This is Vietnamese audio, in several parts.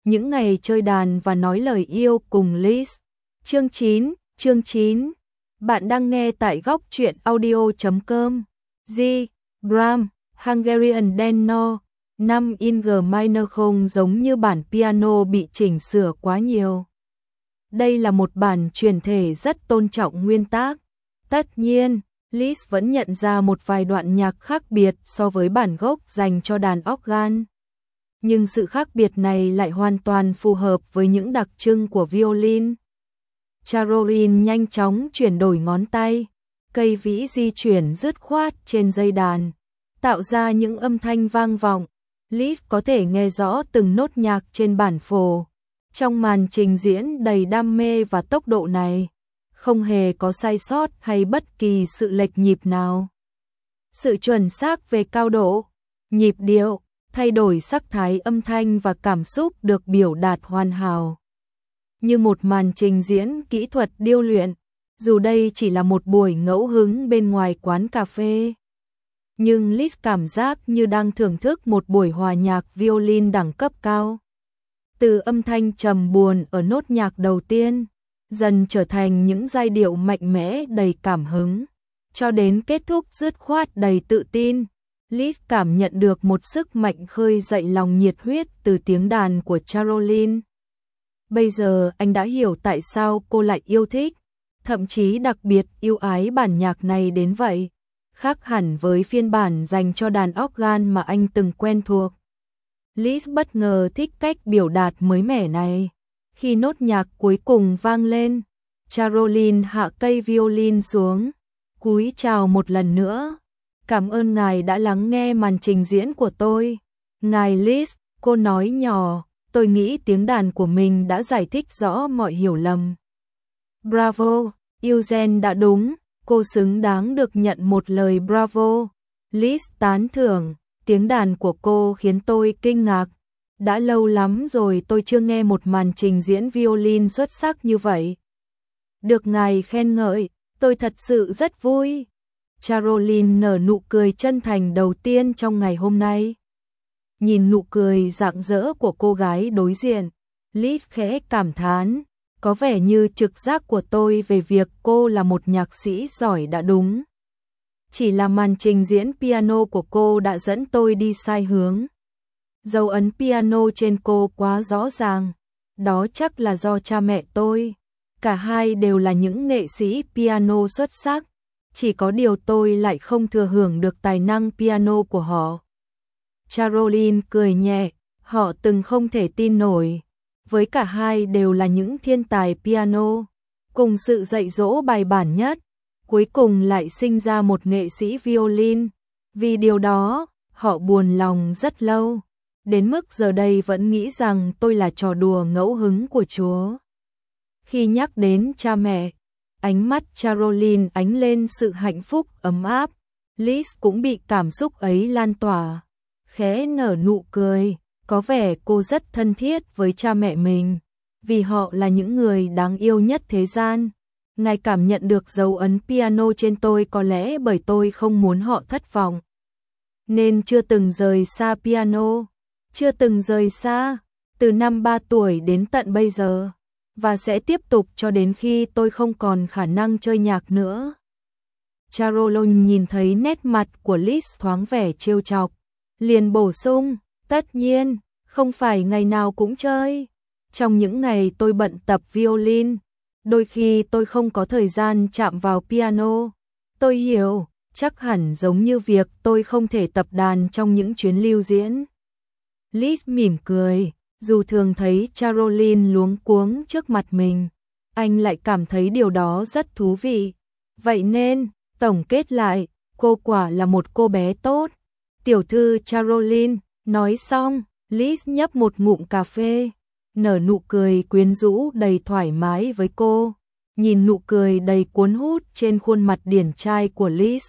Những ngày chơi đàn và nói lời yêu cùng Liz. Chương 9. Bạn đang nghe tại góc truyện audio.com. G. Bram, Hungarian Tenor, 5 in G minor không giống như bản piano bị chỉnh sửa quá nhiều. Đây là một bản truyền thể rất tôn trọng nguyên tác. Tất nhiên, Liz vẫn nhận ra một vài đoạn nhạc khác biệt so với bản gốc dành cho đàn organ. Nhưng sự khác biệt này lại hoàn toàn phù hợp với những đặc trưng của violin. Caroline nhanh chóng chuyển đổi ngón tay, cây vĩ di chuyển dứt khoát trên dây đàn, tạo ra những âm thanh vang vọng. Liz có thể nghe rõ từng nốt nhạc trên bản phổ. Trong màn trình diễn đầy đam mê và tốc độ này, không hề có sai sót hay bất kỳ sự lệch nhịp nào. Sự chuẩn xác về cao độ, nhịp điệu, thay đổi sắc thái âm thanh và cảm xúc được biểu đạt hoàn hảo. Như một màn trình diễn kỹ thuật điêu luyện, dù đây chỉ là một buổi ngẫu hứng bên ngoài quán cà phê. Nhưng Liz cảm giác như đang thưởng thức một buổi hòa nhạc violin đẳng cấp cao. Từ âm thanh trầm buồn ở nốt nhạc đầu tiên, dần trở thành những giai điệu mạnh mẽ đầy cảm hứng, cho đến kết thúc dứt khoát đầy tự tin. Liz cảm nhận được một sức mạnh khơi dậy lòng nhiệt huyết từ tiếng đàn của Caroline. Bây giờ anh đã hiểu tại sao cô lại yêu thích, thậm chí đặc biệt yêu ái bản nhạc này đến vậy, khác hẳn với phiên bản dành cho đàn organ mà anh từng quen thuộc. Liz bất ngờ thích cách biểu đạt mới mẻ này. Khi nốt nhạc cuối cùng vang lên, Caroline hạ cây violin xuống, cúi chào một lần nữa. Cảm ơn ngài đã lắng nghe màn trình diễn của tôi. Ngài Liz, cô nói nhỏ, tôi nghĩ tiếng đàn của mình đã giải thích rõ mọi hiểu lầm. Bravo, Eugene đã đúng, cô xứng đáng được nhận một lời bravo. Liz tán thưởng, tiếng đàn của cô khiến tôi kinh ngạc. Đã lâu lắm rồi tôi chưa nghe một màn trình diễn violin xuất sắc như vậy. Được ngài khen ngợi, tôi thật sự rất vui. Caroline nở nụ cười chân thành đầu tiên trong ngày hôm nay. Nhìn nụ cười rạng rỡ của cô gái đối diện, Liz khẽ cảm thán, có vẻ như trực giác của tôi về việc cô là một nhạc sĩ giỏi đã đúng. Chỉ là màn trình diễn piano của cô đã dẫn tôi đi sai hướng. Dấu ấn piano trên cô quá rõ ràng, đó chắc là do cha mẹ tôi. Cả hai đều là những nghệ sĩ piano xuất sắc, chỉ có điều tôi lại không thừa hưởng được tài năng piano của họ. Caroline cười nhẹ, họ từng không thể tin nổi. Với cả hai đều là những thiên tài piano, cùng sự dạy dỗ bài bản nhất, cuối cùng lại sinh ra một nghệ sĩ violin. Vì điều đó, họ buồn lòng rất lâu, đến mức giờ đây vẫn nghĩ rằng tôi là trò đùa ngẫu hứng của Chúa. Khi nhắc đến cha mẹ, ánh mắt Caroline ánh lên sự hạnh phúc ấm áp. Liz cũng bị cảm xúc ấy lan tỏa, khẽ nở nụ cười, có vẻ cô rất thân thiết với cha mẹ mình, vì họ là những người đáng yêu nhất thế gian. Ngài cảm nhận được dấu ấn piano trên tôi có lẽ bởi tôi không muốn họ thất vọng, nên chưa từng rời xa piano, chưa từng rời xa, từ năm 3 tuổi đến tận bây giờ, và sẽ tiếp tục cho đến khi tôi không còn khả năng chơi nhạc nữa. Caroline nhìn thấy nét mặt của Liz thoáng vẻ trêu chọc, liền bổ sung, tất nhiên, không phải ngày nào cũng chơi. Trong những ngày tôi bận tập violin, đôi khi tôi không có thời gian chạm vào piano. Tôi hiểu, chắc hẳn giống như việc tôi không thể tập đàn trong những chuyến lưu diễn. Liz mỉm cười, dù thường thấy Caroline luống cuống trước mặt mình, anh lại cảm thấy điều đó rất thú vị. Vậy nên, tổng kết lại, cô quả là một cô bé tốt. Tiểu thư Caroline, nói xong, Liz nhấp một ngụm cà phê, nở nụ cười quyến rũ đầy thoải mái với cô. Nhìn nụ cười đầy cuốn hút trên khuôn mặt điển trai của Liz,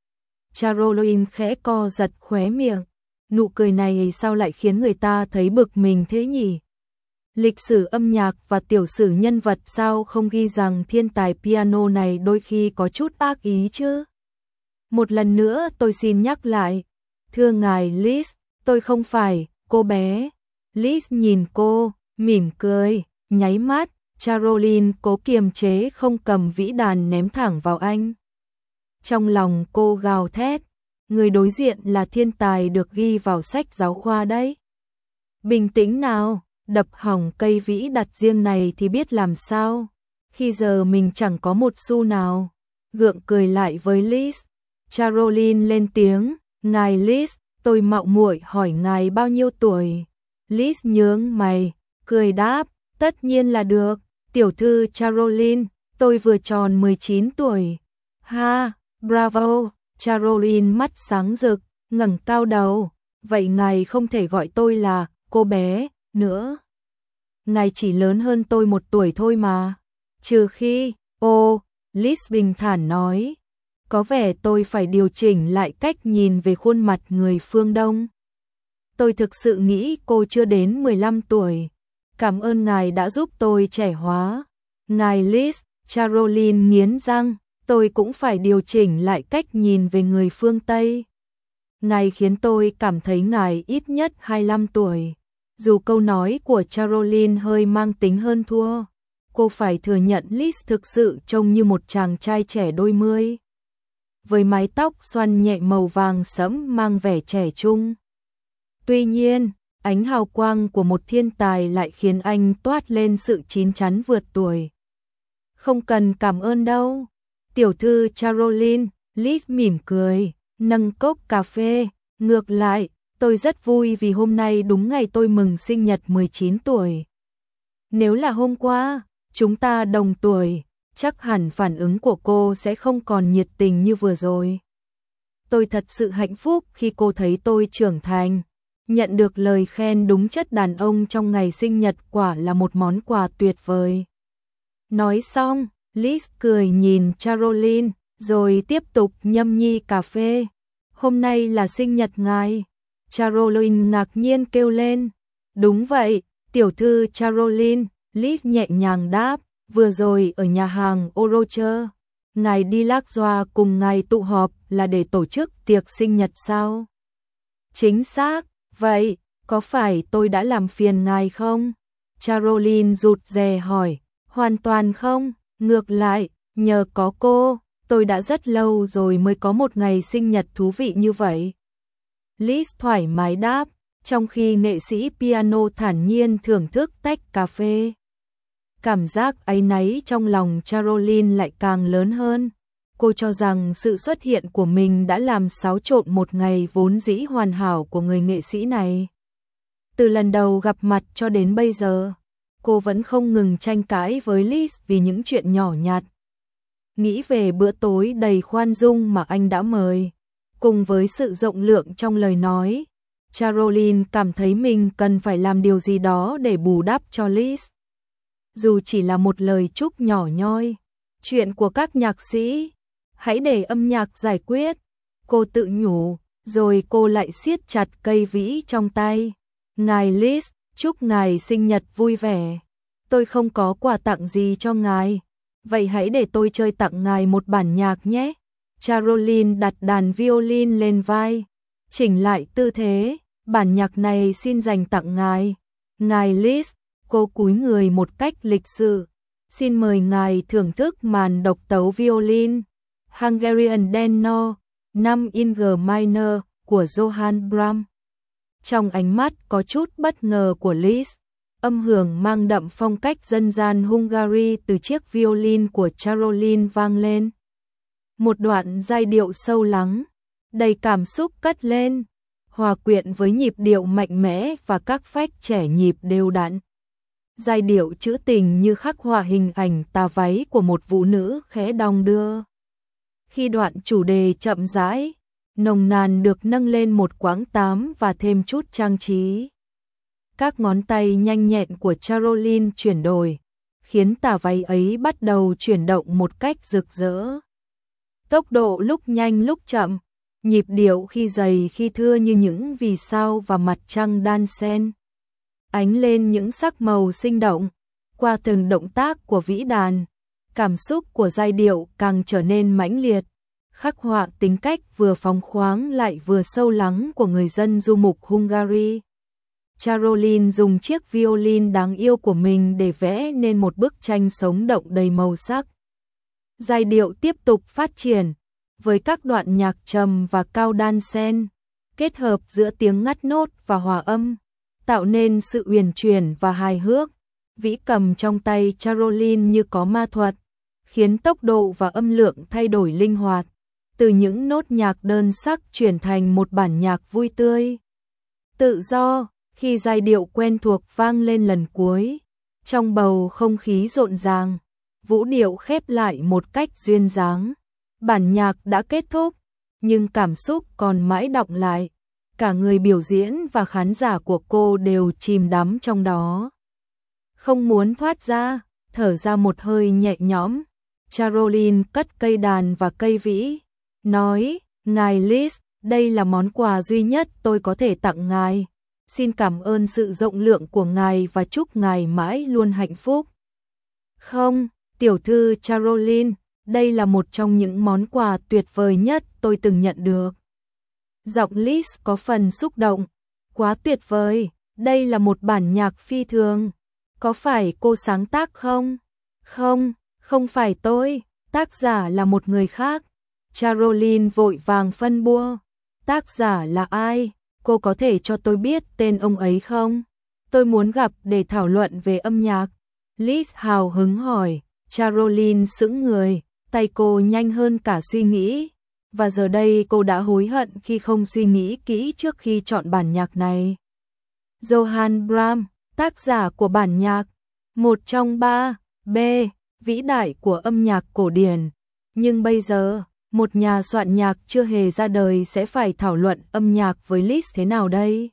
Caroline khẽ co giật khóe miệng. Nụ cười này sao lại khiến người ta thấy bực mình thế nhỉ? Lịch sử âm nhạc và tiểu sử nhân vật sao không ghi rằng thiên tài piano này đôi khi có chút ác ý chứ? Một lần nữa tôi xin nhắc lại, thưa ngài Liz, tôi không phải cô bé. Liz nhìn cô, mỉm cười, nháy mắt, Caroline cố kiềm chế không cầm vĩ đàn ném thẳng vào anh. Trong lòng cô gào thét, người đối diện là thiên tài được ghi vào sách giáo khoa đấy. Bình tĩnh nào, đập hỏng cây vĩ đặt riêng này thì biết làm sao. Khi giờ mình chẳng có một xu nào. Gượng cười lại với Liz. Caroline lên tiếng, ngài Liz, tôi mạo muội hỏi ngài bao nhiêu tuổi. Liz nhướng mày, cười đáp, tất nhiên là được. Tiểu thư Caroline, tôi vừa tròn 19 tuổi. Ha, bravo, Caroline mắt sáng rực, ngẩng cao đầu. Vậy ngài không thể gọi tôi là cô bé nữa. Ngài chỉ lớn hơn tôi 1 tuổi thôi mà. Trừ khi, Liz bình thản nói, có vẻ tôi phải điều chỉnh lại cách nhìn về khuôn mặt người phương Đông. Tôi thực sự nghĩ cô chưa đến 15 tuổi. Cảm ơn ngài đã giúp tôi trẻ hóa. Ngài Liz, Caroline nghiến răng, tôi cũng phải điều chỉnh lại cách nhìn về người phương Tây. Ngài khiến tôi cảm thấy ngài ít nhất 25 tuổi. Dù câu nói của Caroline hơi mang tính hơn thua, cô phải thừa nhận Liz thực sự trông như một chàng trai trẻ đôi mươi. Với mái tóc xoăn nhẹ màu vàng sẫm mang vẻ trẻ trung. Tuy nhiên, ánh hào quang của một thiên tài lại khiến anh toát lên sự chín chắn vượt tuổi. Không cần cảm ơn đâu. Tiểu thư Caroline, Liz mỉm cười, nâng cốc cà phê. Ngược lại, tôi rất vui vì hôm nay đúng ngày tôi mừng sinh nhật 19 tuổi. Nếu là hôm qua, chúng ta đồng tuổi, chắc hẳn phản ứng của cô sẽ không còn nhiệt tình như vừa rồi. Tôi thật sự hạnh phúc khi cô thấy tôi trưởng thành. Nhận được lời khen đúng chất đàn ông trong ngày sinh nhật quả là một món quà tuyệt vời. Nói xong, Liz cười nhìn Caroline, rồi tiếp tục nhâm nhi cà phê. Hôm nay là sinh nhật ngài. Caroline ngạc nhiên kêu lên. Đúng vậy, tiểu thư Caroline, Liz nhẹ nhàng đáp. Vừa rồi ở nhà hàng Orocher, ngài đi Lacroix cùng ngài tụ họp là để tổ chức tiệc sinh nhật sao? Chính xác, vậy, có phải tôi đã làm phiền ngài không? Caroline rụt rè hỏi, hoàn toàn không, ngược lại, nhờ có cô, tôi đã rất lâu rồi mới có một ngày sinh nhật thú vị như vậy. Liz thoải mái đáp, trong khi nghệ sĩ piano thản nhiên thưởng thức tách cà phê. Cảm giác áy náy trong lòng Caroline lại càng lớn hơn. Cô cho rằng sự xuất hiện của mình đã làm xáo trộn một ngày vốn dĩ hoàn hảo của người nghệ sĩ này. Từ lần đầu gặp mặt cho đến bây giờ, cô vẫn không ngừng tranh cãi với Liz vì những chuyện nhỏ nhặt. Nghĩ về bữa tối đầy khoan dung mà anh đã mời, cùng với sự rộng lượng trong lời nói, Caroline cảm thấy mình cần phải làm điều gì đó để bù đắp cho Liz. Dù chỉ là một lời chúc nhỏ nhoi, chuyện của các nhạc sĩ, hãy để âm nhạc giải quyết, cô tự nhủ, rồi cô lại siết chặt cây vĩ trong tay. Ngài Liz, chúc ngài sinh nhật vui vẻ. Tôi không có quà tặng gì cho ngài, vậy hãy để tôi chơi tặng ngài một bản nhạc nhé. Caroline đặt đàn violin lên vai, chỉnh lại tư thế, bản nhạc này xin dành tặng ngài. Ngài Liz, cô cúi người một cách lịch sự, xin mời ngài thưởng thức màn độc tấu violin Hungarian Dancing 5 in G minor của Johann Brahms. Trong ánh mắt có chút bất ngờ của Liz, âm hưởng mang đậm phong cách dân gian Hungary từ chiếc violin của Caroline vang lên. Một đoạn giai điệu sâu lắng, đầy cảm xúc cất lên, hòa quyện với nhịp điệu mạnh mẽ và các phách trẻ nhịp đều đặn. Giai điệu trữ tình như khắc họa hình ảnh tà váy của một vũ nữ khẽ đong đưa. Khi đoạn chủ đề chậm rãi, nồng nàn được nâng lên một quãng tám và thêm chút trang trí. Các ngón tay nhanh nhẹn của Caroline chuyển đổi, khiến tà váy ấy bắt đầu chuyển động một cách rực rỡ. Tốc độ lúc nhanh lúc chậm, nhịp điệu khi dày khi thưa như những vì sao và mặt trăng đan xen. Ánh lên những sắc màu sinh động, qua từng động tác của vĩ đàn, cảm xúc của giai điệu càng trở nên mãnh liệt, khắc họa tính cách vừa phóng khoáng lại vừa sâu lắng của người dân du mục Hungary. Caroline dùng chiếc violin đáng yêu của mình để vẽ nên một bức tranh sống động đầy màu sắc. Giai điệu tiếp tục phát triển, với các đoạn nhạc trầm và cao đan xen, kết hợp giữa tiếng ngắt nốt và hòa âm, tạo nên sự uyển chuyển và hài hước. Vĩ cầm trong tay Caroline như có ma thuật, khiến tốc độ và âm lượng thay đổi linh hoạt, từ những nốt nhạc đơn sắc chuyển thành một bản nhạc vui tươi, tự do. Khi giai điệu quen thuộc vang lên lần cuối, trong bầu không khí rộn ràng, vũ điệu khép lại một cách duyên dáng. Bản nhạc đã kết thúc, nhưng cảm xúc còn mãi đọng lại. Cả người biểu diễn và khán giả của cô đều chìm đắm trong đó. Không muốn thoát ra, thở ra một hơi nhẹ nhõm, Caroline cất cây đàn và cây vĩ, nói, ngài Liszt, đây là món quà duy nhất tôi có thể tặng ngài. Xin cảm ơn sự rộng lượng của ngài và chúc ngài mãi luôn hạnh phúc. Không, tiểu thư Caroline, đây là một trong những món quà tuyệt vời nhất tôi từng nhận được. Giọng Liszt có phần xúc động. Quá tuyệt vời, đây là một bản nhạc phi thường. Có phải cô sáng tác không? Không, không phải tôi, tác giả là một người khác. Caroline vội vàng phân bua. Tác giả là ai? Cô có thể cho tôi biết tên ông ấy không? Tôi muốn gặp để thảo luận về âm nhạc. Liszt hào hứng hỏi. Caroline sững người, tay cô nhanh hơn cả suy nghĩ. Và giờ đây cô đã hối hận khi không suy nghĩ kỹ trước khi chọn bản nhạc này. Johann Brahms, tác giả của bản nhạc, một trong 3 B vĩ đại của âm nhạc cổ điển. Nhưng bây giờ, một nhà soạn nhạc chưa hề ra đời sẽ phải thảo luận âm nhạc với Liszt thế nào đây?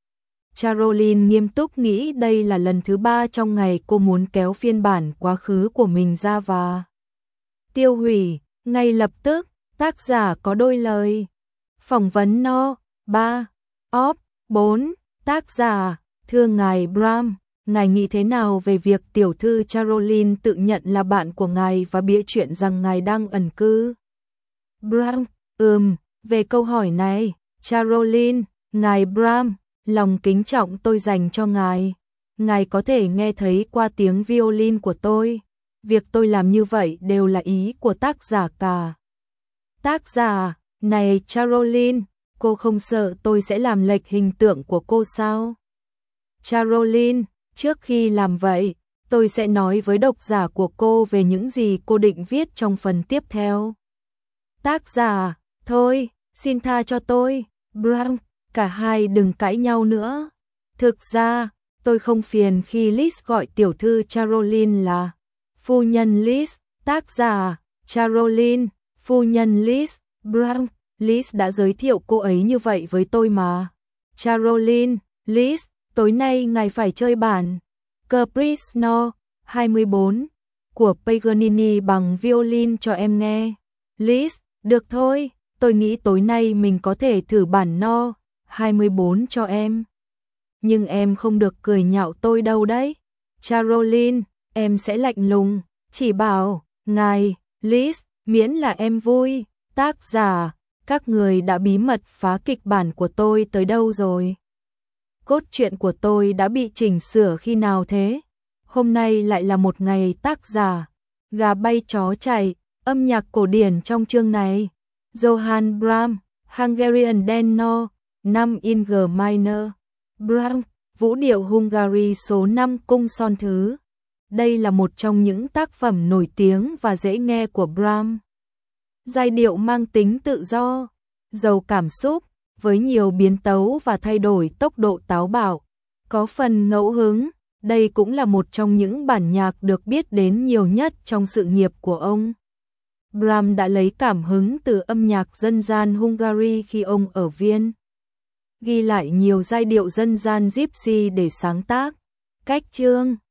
Caroline nghiêm túc nghĩ đây là lần thứ 3 trong ngày cô muốn kéo phiên bản quá khứ của mình ra và tiêu hủy. Ngay lập tức, tác giả có đôi lời. Phỏng vấn No. 3. Op. 4. Tác giả, thưa ngài Brahms, ngài nghĩ thế nào về việc tiểu thư Caroline tự nhận là bạn của ngài và bịa chuyện rằng ngài đang ẩn cư? Brahms, về câu hỏi này, Caroline, ngài Brahms, lòng kính trọng tôi dành cho ngài. Ngài có thể nghe thấy qua tiếng violin của tôi. Việc tôi làm như vậy đều là ý của tác giả cả. Tác giả, này Caroline, cô không sợ tôi sẽ làm lệch hình tượng của cô sao? Caroline, trước khi làm vậy, tôi sẽ nói với độc giả của cô về những gì cô định viết trong phần tiếp theo. Tác giả, thôi, xin tha cho tôi. Brahms, cả hai đừng cãi nhau nữa. Thực ra, tôi không phiền khi Liszt gọi tiểu thư Caroline là phu nhân Liszt. Tác giả, Caroline, phu nhân Liszt. Brahms, Liszt đã giới thiệu cô ấy như vậy với tôi mà. Caroline, Liszt, tối nay ngài phải chơi bản Caprice No. 24 của Paganini bằng violin cho em nghe. Liszt, được thôi, tôi nghĩ tối nay mình có thể thử bản No. 24 cho em. Nhưng em không được cười nhạo tôi đâu đấy. Caroline, em sẽ lạnh lùng, chỉ bảo, ngài, Liszt, miễn là em vui. Tác giả, các người đã bí mật phá kịch bản của tôi tới đâu rồi? Cốt truyện của tôi đã bị chỉnh sửa khi nào thế? Hôm nay lại là một ngày tác giả. Gà bay chó chạy, âm nhạc cổ điển trong chương này. Johann Brahms, Hungarian Dan No. 5 in G minor. Brahms, vũ điệu Hungary số 5 cung son thứ. Đây là một trong những tác phẩm nổi tiếng và dễ nghe của Brahms. Giai điệu mang tính tự do, giàu cảm xúc, với nhiều biến tấu và thay đổi tốc độ táo bạo, có phần ngẫu hứng. Đây cũng là một trong những bản nhạc được biết đến nhiều nhất trong sự nghiệp của ông. Brahms đã lấy cảm hứng từ âm nhạc dân gian Hungary khi ông ở Viên, ghi lại nhiều giai điệu dân gian Gypsy để sáng tác. Cách chương